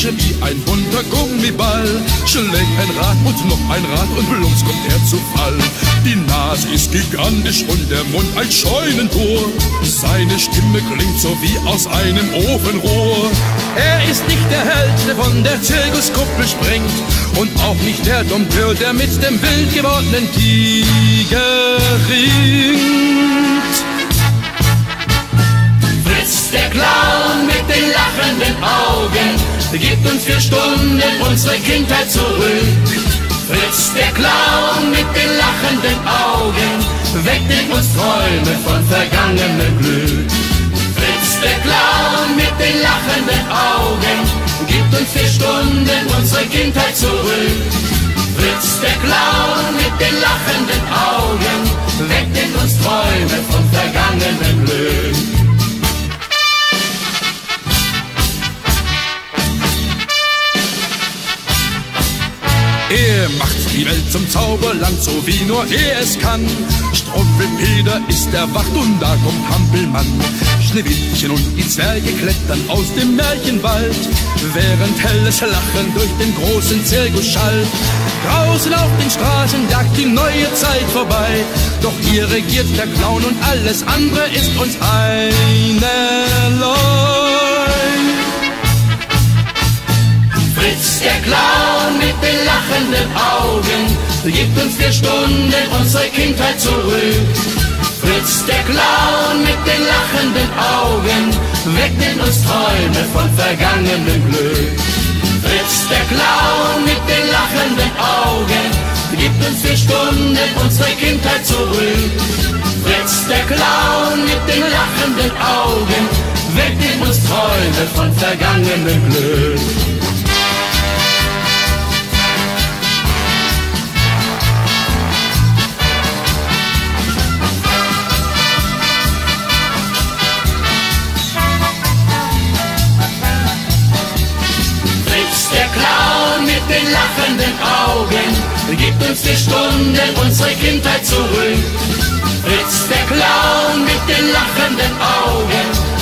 Flasche wie ein bunter Gummiball. Schlägt ein Rad und noch ein Rad und plumps kommt er zu Fall. Die Nase ist gigantisch und der Mund ein Scheunentor. Seine Stimme klingt so wie aus einem Ofenrohr. Er ist nicht der Held, der von der Zirkuskuppel springt, und auch nicht der Dompteur, der mit dem wild gewordenen Tiger ringt. Fritz, der Clown mit den lachenden Augen, gibt uns 4 Stunden unsere Kindheit zurück. Fritz, der Clown mit den lachenden Augen, weckt in uns Träume von vergangenem Glück. Fritz, der Clown mit den lachenden Augen, gibt uns 4 Stunden unsere Kindheit zurück. Fritz, der Clown mit den lachenden Augen, weckt in uns Träume von vergangenem Glück. Er macht die Welt zum Zauberland, so wie nur er es kann. Strumpelpeter ist erwacht und da kommt Hampelmann. Schneewittchen und die Zwerge klettern aus dem Märchenwald, während helles Lachen durch den großen Zirkus schallt. Draußen auf den Straßen jagt die neue Zeit vorbei, doch hier regiert der Clown und alles andere ist uns einerlei. Fritz, der Clown mit den lachenden Augen, gibt uns 4 Stunden unsere Kindheit zurück. Fritz, der Clown mit den lachenden Augen, weckt in uns Träume von vergangenem Glück. Fritz, der Clown mit den lachenden Augen, gibt uns 4 Stunden unsere Kindheit zurück. Fritz, der Clown mit den lachenden Augen, weckt in uns Träume von vergangenem Glück. Den lachenden Augen, gibt uns 4 Stunden unsere Kindheit zurück. Fritz, der Clown mit den lachenden Augen,